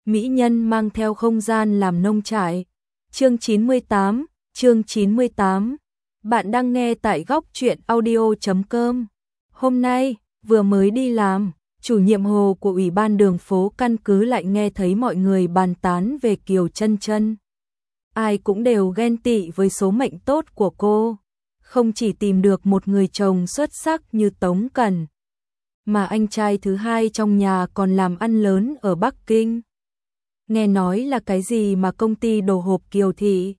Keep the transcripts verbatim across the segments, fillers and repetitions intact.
mỹ nhân mang theo không gian làm nông trại. Chương chín mươi tám, chương chín mươi tám. Bạn đang nghe tại góc truyện audio chấm com. Hôm nay, vừa mới đi làm, chủ nhiệm Hồ của Ủy ban đường phố căn cứ lại nghe thấy mọi người bàn tán về Kiều Chân Chân. Ai cũng đều ghen tị với số mệnh tốt của cô, không chỉ tìm được một người chồng xuất sắc như Tống Cẩn, mà anh trai thứ hai trong nhà còn làm ăn lớn ở Bắc Kinh. Nghe nói là cái gì mà công ty đồ hộp Kiều Thị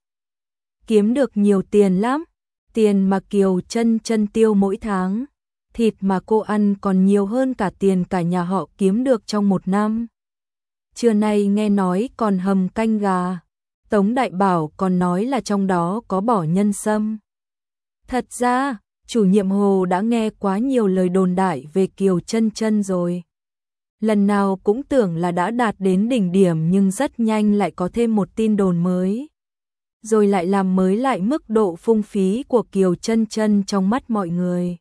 kiếm được nhiều tiền lắm, tiền mà Kiều Chân Chân tiêu mỗi tháng, thịt mà cô ăn còn nhiều hơn cả tiền cả nhà họ kiếm được trong một năm. Trưa nay nghe nói còn hầm canh gà, Tống Đại Bảo còn nói là trong đó có bỏ nhân sâm. Thật ra, chủ nhiệm Hồ đã nghe quá nhiều lời đồn đại về Kiều Chân Chân rồi. Lần nào cũng tưởng là đã đạt đến đỉnh điểm nhưng rất nhanh lại có thêm một tin đồn mới. Rồi lại làm mới lại mức độ phung phí của Kiều Chân Chân trong mắt mọi người.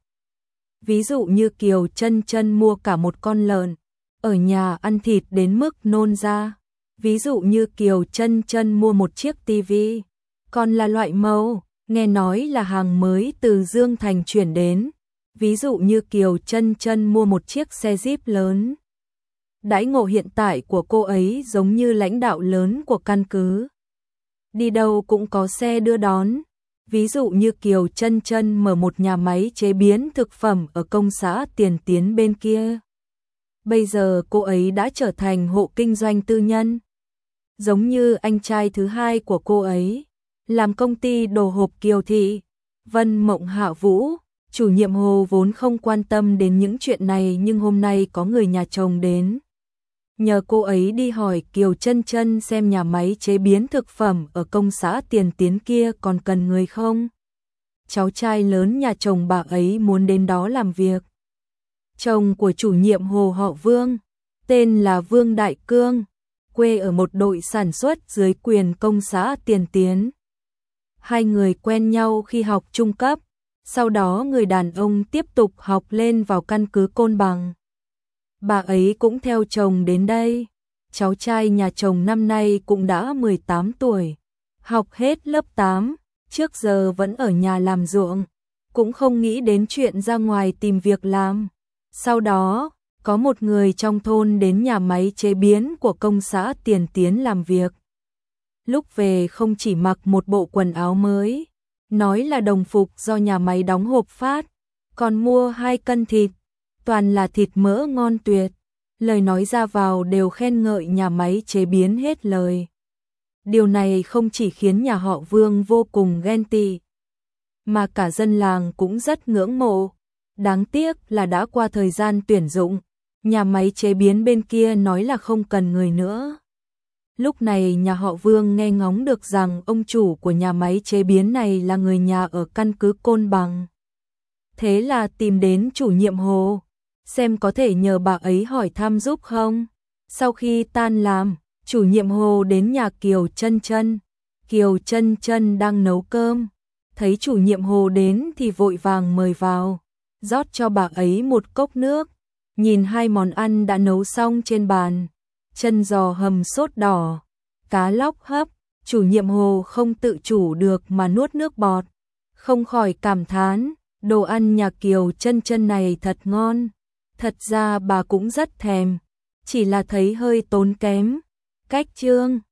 Ví dụ như Kiều Chân Chân mua cả một con lợn, ở nhà ăn thịt đến mức nôn ra. Ví dụ như Kiều Chân Chân mua một chiếc tivi, còn là loại màu, nghe nói là hàng mới từ Dương Thành chuyển đến. Ví dụ như Kiều Chân Chân mua một chiếc xe Jeep lớn. Đãi ngộ hiện tại của cô ấy giống như lãnh đạo lớn của căn cứ. Đi đâu cũng có xe đưa đón. Ví dụ như Kiều Chân Chân mở một nhà máy chế biến thực phẩm ở công xã Tiền Tiến bên kia. Bây giờ cô ấy đã trở thành hộ kinh doanh tư nhân. Giống như anh trai thứ hai của cô ấy, làm công ty đồ hộp Kiều Thị, Vân Mộng Hạ Vũ. Chủ nhiệm Hồ vốn không quan tâm đến những chuyện này nhưng hôm nay có người nhà chồng đến. Nhờ cô ấy đi hỏi Kiều Chân Chân xem nhà máy chế biến thực phẩm ở công xã Tiền Tiến kia còn cần người không. Cháu trai lớn nhà chồng bà ấy muốn đến đó làm việc. Chồng của chủ nhiệm Hồ họ Vương, tên là Vương Đại Cương, quê ở một đội sản xuất dưới quyền công xã Tiền Tiến. Hai người quen nhau khi học trung cấp, sau đó người đàn ông tiếp tục học lên vào căn cứ Côn Bằng. Bà ấy cũng theo chồng đến đây. Cháu trai nhà chồng năm nay cũng đã mười tám tuổi, học hết lớp tám, trước giờ vẫn ở nhà làm ruộng, cũng không nghĩ đến chuyện ra ngoài tìm việc làm. Sau đó, có một người trong thôn đến nhà máy chế biến của công xã Tiền Tiến làm việc. Lúc về không chỉ mặc một bộ quần áo mới, nói là đồng phục do nhà máy đóng hộp phát, còn mua hai cân thịt, toàn là thịt mỡ ngon tuyệt. Lời nói ra vào đều khen ngợi nhà máy chế biến hết lời. Điều này không chỉ khiến nhà họ Vương vô cùng ghen tị, mà cả dân làng cũng rất ngưỡng mộ. Đáng tiếc là đã qua thời gian tuyển dụng, nhà máy chế biến bên kia nói là không cần người nữa. Lúc này nhà họ Vương nghe ngóng được rằng ông chủ của nhà máy chế biến này là người nhà ở căn cứ Côn Bằng. Thế là tìm đến chủ nhiệm Hồ, xem có thể nhờ bà ấy hỏi thăm giúp không. Sau khi tan làm, chủ nhiệm Hồ đến nhà Kiều Chân Chân. Kiều Chân Chân đang nấu cơm, thấy chủ nhiệm Hồ đến thì vội vàng mời vào, rót cho bà ấy một cốc nước. Nhìn hai món ăn đã nấu xong trên bàn, chân giò hầm sốt đỏ, cá lóc hấp, chủ nhiệm Hồ không tự chủ được mà nuốt nước bọt, không khỏi cảm thán, đồ ăn nhà Kiều Chân Chân này thật ngon. Thật ra bà cũng rất thèm, chỉ là thấy hơi tốn kém. Cách trương